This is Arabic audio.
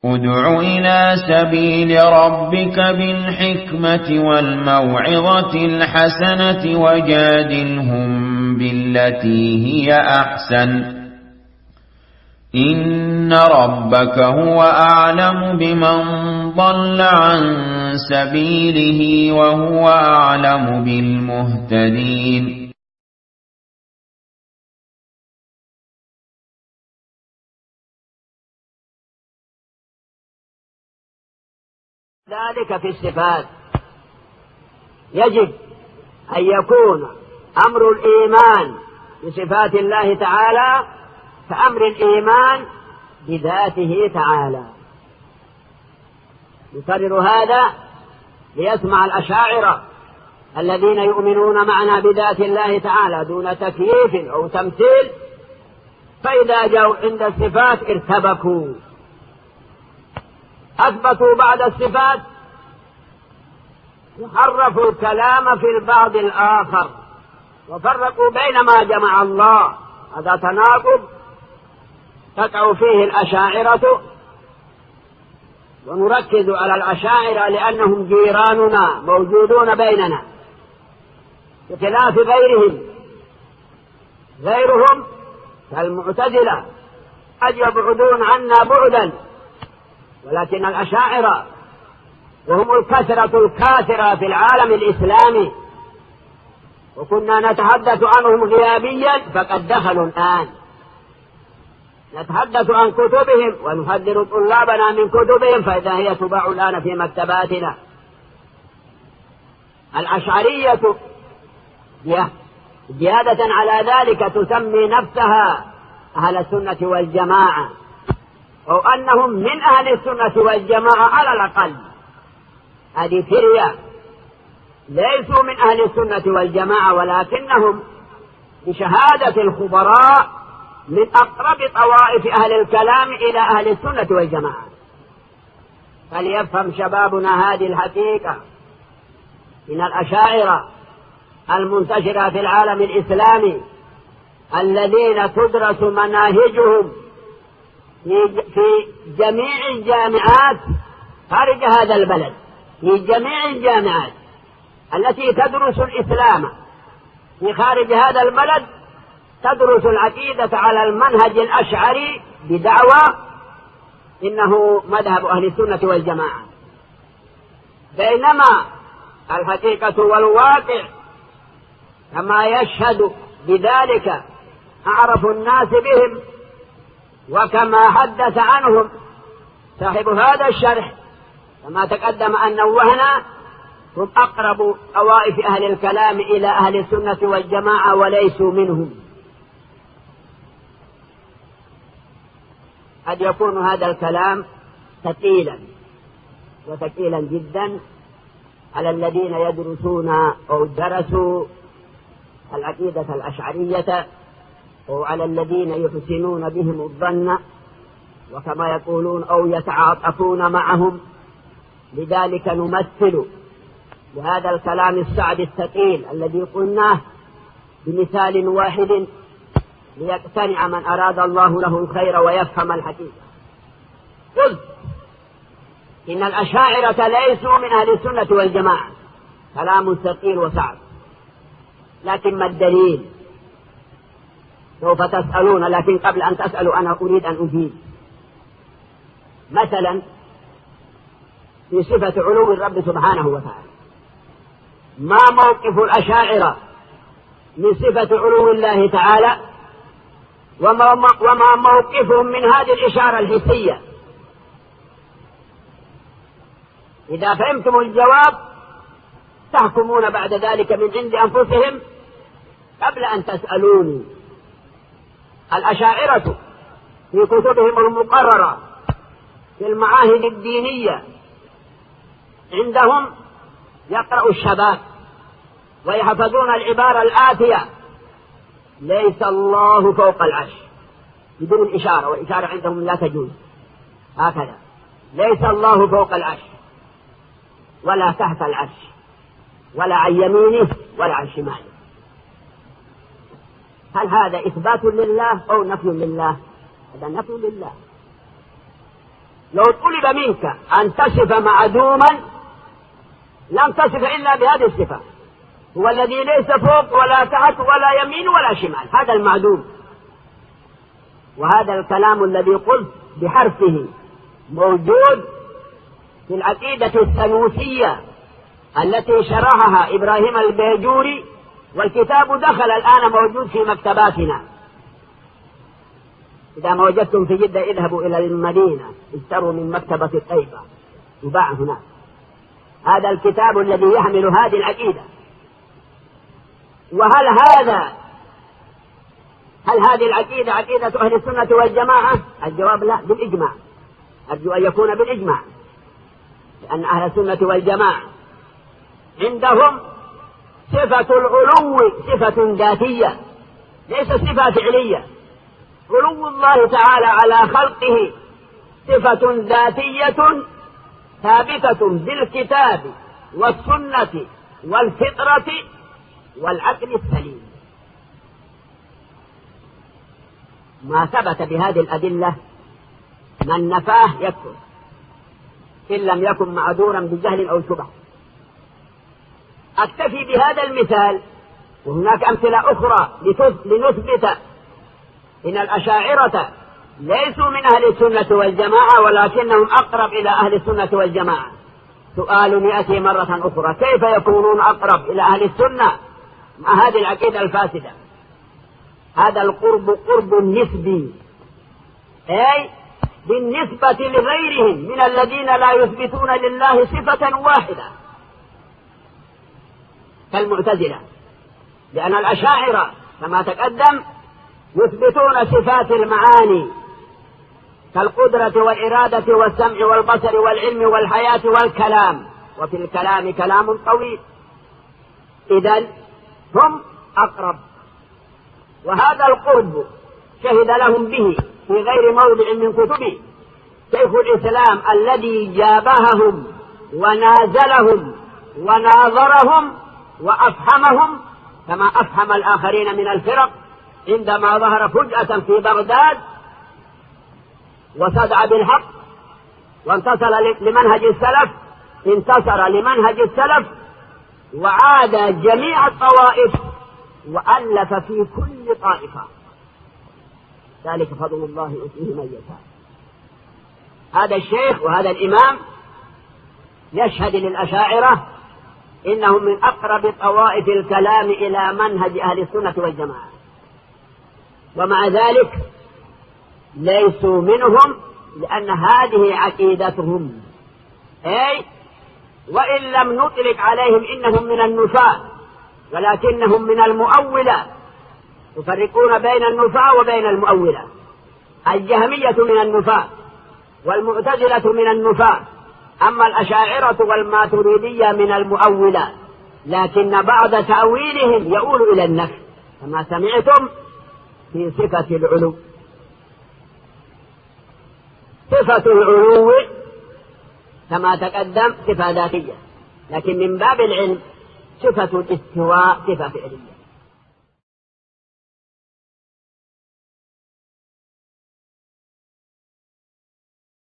ادع إلى سبيل ربك بالحكمة والموعظة الحسنة وجادلهم بالتي هي أحسن إن ربك هو أعلم بمن ضل عن سبيله وهو أعلم بالمهتدين. ذلك في الصفات يجب أن يكون أمر الإيمان بصفات الله تعالى كأمر الإيمان بذاته تعالى. نكرر هذا ليسمع الأشاعرة الذين يؤمنون معنا بذات الله تعالى دون تكييف أو تمثيل، فإذا جاءوا عند الصفات ارتبكوا، أثبتوا بعد الصفات وحرفوا الكلام في البعض الآخر وفرقوا بين ما جمع الله. هذا تناقض تقع فيه الأشاعرة، ونركز على الأشاعرة لأنهم جيراننا موجودون بيننا بخلاف غيرهم كالمعتزلة قد يبعدون عنا بعدا، ولكن الأشاعرة وهم الكثرة الكاثرة في العالم الإسلامي، وكنا نتحدث عنهم غيابيا فقد دخلوا الآن. نتحدث عن كتبهم ونحذر طلابنا من كتبهم فإذا هي تباع الآن في مكتباتنا. الأشعرية زيادة على ذلك تسمي نفسها أهل السنة والجماعة، أو أنهم من أهل السنة والجماعة على الأقل. هذه فرية، ليسوا من أهل السنة والجماعة، ولكنهم بشهادة الخبراء من أقرب طوائف أهل الكلام إلى أهل السنة والجماعة. فليفهم شبابنا هذه الحقيقة من الأشاعرة المنتشرة في العالم الإسلامي الذين تدرس مناهجهم في جميع الجامعات خارج هذا البلد، في جميع الجامعات التي تدرس الإسلام في خارج هذا البلد تدرس العقيدة على المنهج الأشعري بدعوى إنه مذهب أهل السنة والجماعة، بينما الحقيقة والواقع كما يشهد بذلك أعرف الناس بهم، وكما حدث عنهم صاحب هذا الشرح كما تقدم أن نوهنا هم أقرب طوائف أهل الكلام إلى أهل السنة والجماعة وليسوا منهم. قد يكون هذا الكلام ثقيلا وثقيلا جدا على الذين يدرسون أو درسوا العقيدة الأشعرية، أو على الذين يحسنون بهم الظن وكما يقولون أو يتعاطفون معهم. لذلك نمثل بهذا الكلام الصعب الثقيل الذي قلناه بمثال واحد ليقتنع من أراد الله له الخير ويفهم الحقيقة. قل إن الأشاعرة ليسوا من أهل السنة والجماعة، كلام ثقيل وصعب، لكن ما الدليل؟ سوف تسألون، لكن قبل أن تسألوا أنا أريد أن أجيب. مثلا في صفة علو الرب سبحانه وتعالى، ما موقف الأشاعرة من صفة علو الله تعالى، وما موقفهم من هذه الإشارة الحسية؟ إذا فهمتم الجواب تحكمون بعد ذلك من عند أنفسهم قبل أن تسألوني. الأشاعرة في كتبهم المقررة في المعاهد الدينية عندهم يقرأ الشباب ويحفظون العبارة الآتية: ليس الله فوق العرش، بدون إشارة، والإشارة عندهم لا تجوز، هكذا: ليس الله فوق العرش ولا تحت العرش ولا عن يمينه ولا عن شماله. هل هذا إثبات لله أو نفي لله؟ هذا نفي لله. لو طلب منك أن تصف معدوما لم تصف إلا بهذه الصفة، هو الذي ليس فوق ولا تحت ولا يمين ولا شمال، هذا المعدوم. وهذا الكلام الذي قلت بحرفه موجود في العقيدة السنوسية التي شرحها إبراهيم البيجوري، والكتاب دخل الآن موجود في مكتباتنا. إذا ما وجدتم في جدة اذهبوا إلى المدينة اشتروا من مكتبة الطيبة يباع هناك. هذا الكتاب الذي يحمل هذه العقيدة. وهل هذه العقيدة عقيدة أهل السنة والجماعة؟ الجواب لا، بالإجماع. أرجو أن يكون بالإجماع، لأن أهل السنة والجماعة عندهم صفة العلو صفة ذاتية ليس صفة فعلية. علو الله تعالى على خلقه صفة ذاتية ثابتة بالكتاب والسنة والفطرة والعقل السليم. ما ثبت بهذه الأدلة من نفاه يكفر إن لم يكن معذورا بجهل أو شبهة. أكتفي بهذا المثال، وهناك أمثلة أخرى لنثبت إن الأشاعرة ليسوا من أهل السنة والجماعة ولكنهم أقرب إلى أهل السنة والجماعة. سؤال يأتي مرة أخرى: كيف يكونون أقرب إلى أهل السنة مع هذه العقيدة الفاسدة؟ هذا القرب قرب نسبي، أي بالنسبة لغيرهم من الذين لا يثبتون لله صفة واحدة كالمعتزلة، لأن الأشاعرة كما تقدم يثبتون صفات المعاني كالقدرة والإرادة والسمع والبصر والعلم والحياة والكلام، وفي الكلام كلام طويل. إذن هم أقرب، وهذا القرب شهد لهم به في غير موضع من كتبه شيخ الإسلام الذي جابههم ونازلهم وناظرهم وأفهمهم كما أفهم الآخرين من الفرق عندما ظهر فجأة في بغداد وصدع بالحق وانتصر لمنهج السلف، انتصر لمنهج السلف وعاد جميع الطوائف وألف في كل طائفة. ذلك فضل الله يؤتيه من يشاء. هذا الشيخ وهذا الإمام يشهد للأشاعرة إنهم من أقرب طوائف الكلام إلى منهج أهل السنة والجماعة، ومع ذلك ليسوا منهم لأن هذه عقيدتهم. أي وإن لم نطلق عليهم إنهم من النفاة ولكنهم من المؤولة. يفرقون بين النفاة وبين المؤولة. الجهمية من النفاة والمعتزلة من النفاة، أما الأشاعرة والماتريدية من المؤولة، لكن بعد تأويلهم يؤول إلى النفي كما سمعتم في صفة العلو. صفة العلو كما تقدم صفة ذاتية، لكن من باب العلم صفة الاستواء صفة فعلية.